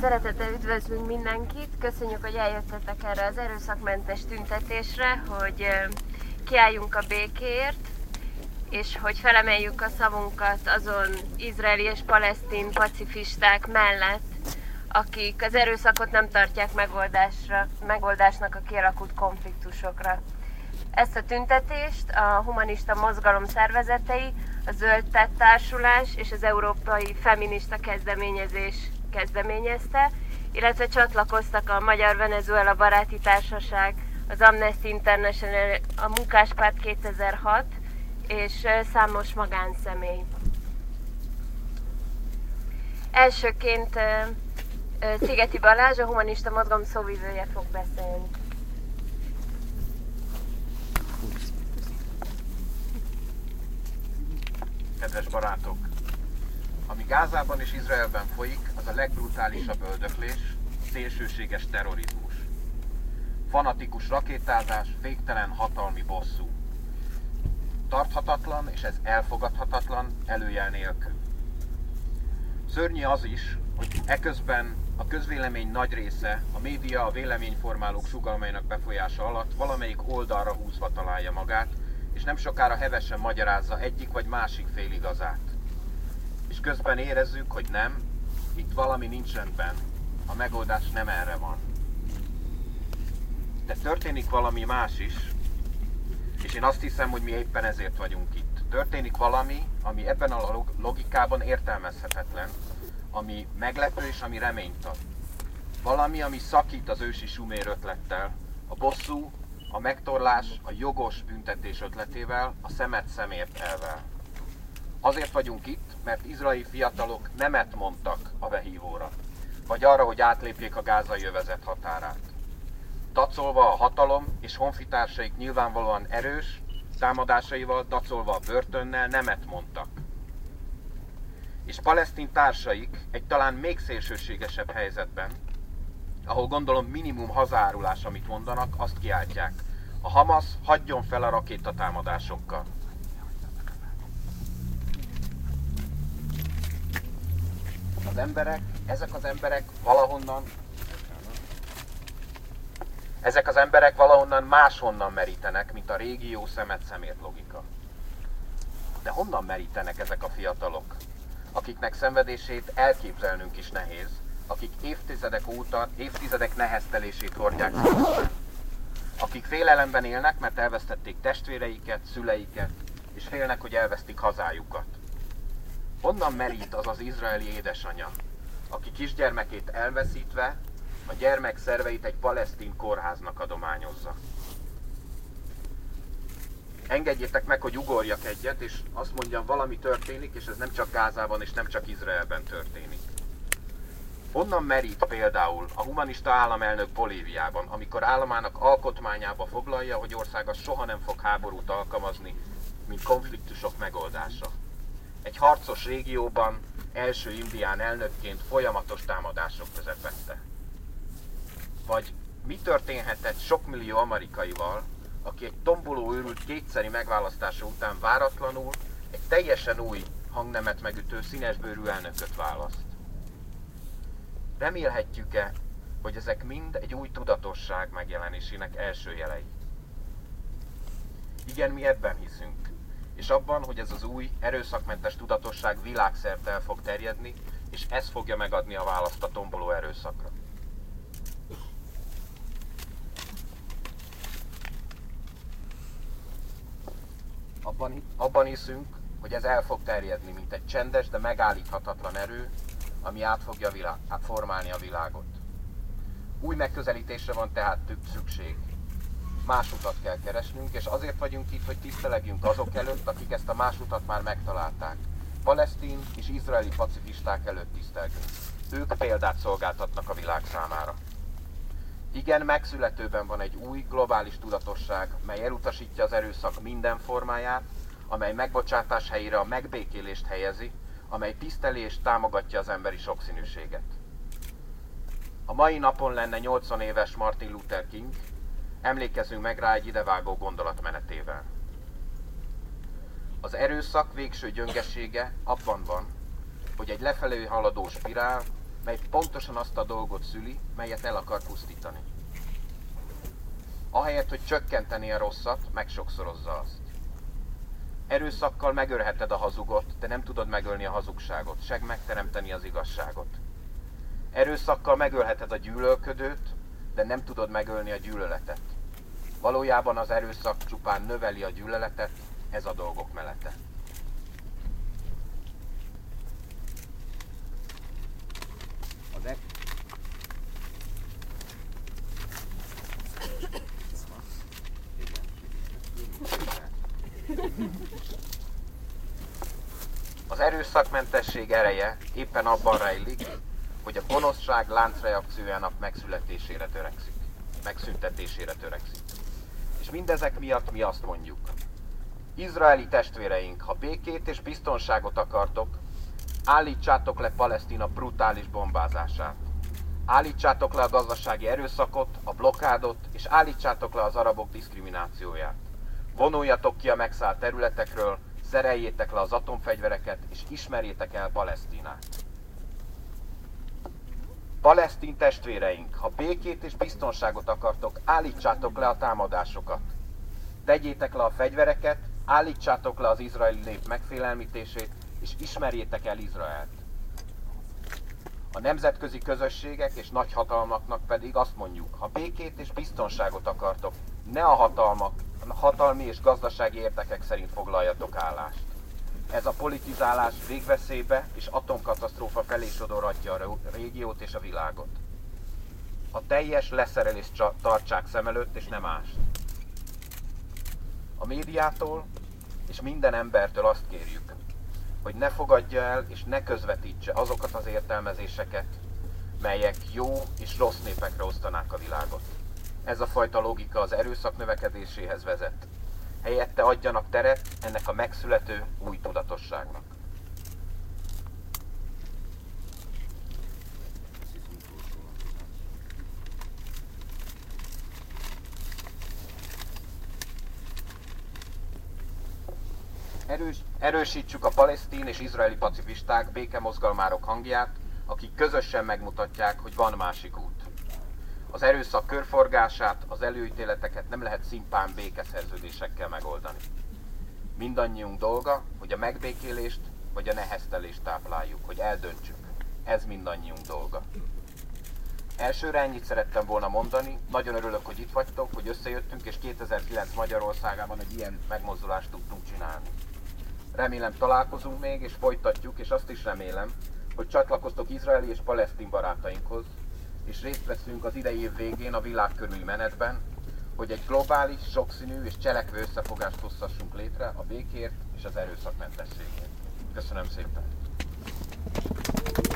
Szeretettel üdvözlünk mindenkit, köszönjük, hogy eljöttetek erre az erőszakmentes tüntetésre, hogy kiálljunk a békéért, és hogy felemeljük a szavunkat azon izraeli és palesztin pacifisták mellett, akik az erőszakot nem tartják megoldásnak a kialakult konfliktusokra. Ezt a tüntetést a humanista mozgalom szervezetei, a Zöld Társulás és az Európai Feminista Kezdeményezés kezdeményezte, illetve csatlakoztak a Magyar Venezuela Baráti Társaság, az Amnesty International, a Munkáspárt 2006 és számos magánszemély. Elsőként Szigeti Balázs, a humanista mozgalom szóvivője fog beszélni. Kedves barátok! Ami Gázában és Izraelben folyik, az a legbrutálisabb öldöklés, szélsőséges terrorizmus. Fanatikus rakétázás, végtelen hatalmi bosszú. Tarthatatlan, és ez elfogadhatatlan, előjel nélkül. Szörnyű az is, hogy eközben a közvélemény nagy része a média, a véleményformálók sugalmainak befolyása alatt valamelyik oldalra húzva találja magát, és nem sokára hevesen magyarázza egyik vagy másik fél igazát. És közben érezzük, hogy nem, itt valami nincs rendben, a megoldás nem erre van. De történik valami más is, és én azt hiszem, hogy mi éppen ezért vagyunk itt. Történik valami, ami ebben a logikában értelmezhetetlen, ami meglepő és ami reményt ad. Valami, ami szakít az ősi sumér ötlettel, a bosszú, a megtorlás, a jogos büntetés ötletével, a szemet szemért elvel. Azért vagyunk itt, mert izraeli fiatalok nemet mondtak a behívóra, vagy arra, hogy átlépjék a gázai övezet határát. Dacolva a hatalom és honfitársaik nyilvánvalóan erős támadásaival, dacolva a börtönnel nemet mondtak. És palesztin társaik egy talán még szélsőségesebb helyzetben, ahol gondolom minimum hazárulás, amit mondanak, azt kiáltják. A Hamas hagyjon fel a rakétatámadásokkal. Ezek az emberek valahonnan máshonnan merítenek, mint a régi jó szemet szemért logika. De honnan merítenek ezek a fiatalok, akiknek szenvedését elképzelnünk is nehéz, akik évtizedek neheztelését hordják szívükben, akik félelemben élnek, mert elvesztették testvéreiket, szüleiket, és félnek, hogy elvesztik hazájukat. Honnan merít az az izraeli édesanya, aki kisgyermekét elveszítve a gyermek szerveit egy palesztin kórháznak adományozza? Engedjétek meg, hogy ugorjak egyet, és azt mondjam, valami történik, és ez nem csak Gázában és nem csak Izraelben történik. Honnan merít például a humanista államelnök Bolíviában, amikor államának alkotmányába foglalja, hogy országa soha nem fog háborút alkalmazni, mint konfliktusok megoldása? Egy harcos régióban első indián elnökként folyamatos támadások közepette. Vagy mi történhetett sok millió amerikaival, aki egy tomboló őrült kétszeri megválasztása után váratlanul egy teljesen új hangnemet megütő színesbőrű elnököt választ? Remélhetjük-e, hogy ezek mind egy új tudatosság megjelenésének első jelei? Igen, mi ebben hiszünk, és abban, hogy ez az új, erőszakmentes tudatosság világszerte el fog terjedni, és ez fogja megadni a választ a tomboló erőszakra. Abban hiszünk, hogy ez el fog terjedni, mint egy csendes, de megállíthatatlan erő, ami át fogja formálni a világot. Új megközelítésre van tehát szükség. Más utat kell keresnünk, és azért vagyunk itt, hogy tisztelegjünk azok előtt, akik ezt a más utat már megtalálták. Palesztin és izraeli pacifisták előtt tisztelgünk. Ők példát szolgáltatnak a világ számára. Igen, megszületőben van egy új, globális tudatosság, mely elutasítja az erőszak minden formáját, amely megbocsátás helyére a megbékélést helyezi, amely tiszteli és támogatja az emberi sokszínűséget. A mai napon lenne 80 éves Martin Luther King, emlékezzünk meg rá egy idevágó gondolatmenetével. Az erőszak végső gyöngesége abban van, hogy egy lefelé haladó spirál mely pontosan azt a dolgot szüli, melyet el akar pusztítani. Ahelyett, hogy csökkenteni a rosszat, megsokszorozza azt. Erőszakkal megölheted a hazugot, de nem tudod megölni a hazugságot, se megteremteni az igazságot. Erőszakkal megölheted a gyűlölködőt, de nem tudod megölni a gyűlöletet. Valójában az erőszak csupán növeli a gyűlöletet, ez a dolgok menete. Az erőszakmentesség ereje éppen abban rejlik, hogy a gonoszság láncreakciójának megszüntetésére törekszik. És mindezek miatt mi azt mondjuk: izraeli testvéreink, ha békét és biztonságot akartok, állítsátok le Palesztina brutális bombázását. Állítsátok le a gazdasági erőszakot, a blokkádot, és állítsátok le az arabok diszkriminációját. Vonuljatok ki a megszállt területekről, szereljétek le az atomfegyvereket, és ismerjétek el Palesztinát. Palesztin testvéreink, ha békét és biztonságot akartok, állítsátok le a támadásokat. Tegyétek le a fegyvereket, állítsátok le az izraeli nép megfélelmítését, és ismerjétek el Izraelt. A nemzetközi közösségek és nagyhatalmaknak pedig azt mondjuk: ha békét és biztonságot akartok, ne a hatalmi és gazdasági érdekek szerint foglaljatok állást. Ez a politizálás végveszélybe és atomkatasztrófa felé sodorhatja a régiót és a világot. A teljes leszerelést tartsák szem előtt, és nem mást. A médiától és minden embertől azt kérjük, hogy ne fogadja el és ne közvetítse azokat az értelmezéseket, melyek jó és rossz népekre osztanák a világot. Ez a fajta logika az erőszak növekedéséhez vezet. Helyette adjanak teret ennek a megszülető új tudatosságnak. Erősítsük a palesztin és izraeli pacifisták, békemozgalmárok hangját, akik közösen megmutatják, hogy van másik út. Az erőszak körforgását, az előítéleteket nem lehet szimpán békeszerződésekkel megoldani. Mindannyiunk dolga, hogy a megbékélést vagy a neheztelést tápláljuk, hogy eldöntsük. Ez mindannyiunk dolga. Elsőre ennyit szerettem volna mondani, nagyon örülök, hogy itt vagytok, hogy összejöttünk, és 2009 Magyarországában egy ilyen megmozdulást tudtunk csinálni. Remélem találkozunk még, és folytatjuk, és azt is remélem, hogy csatlakoztok izraeli és palesztin barátainkhoz, és részt veszünk az idei év végén a világ körüli menetben, hogy egy globális, sokszínű és cselekvő összefogást hozhassunk létre a békért és az erőszakmentességért. Köszönöm szépen!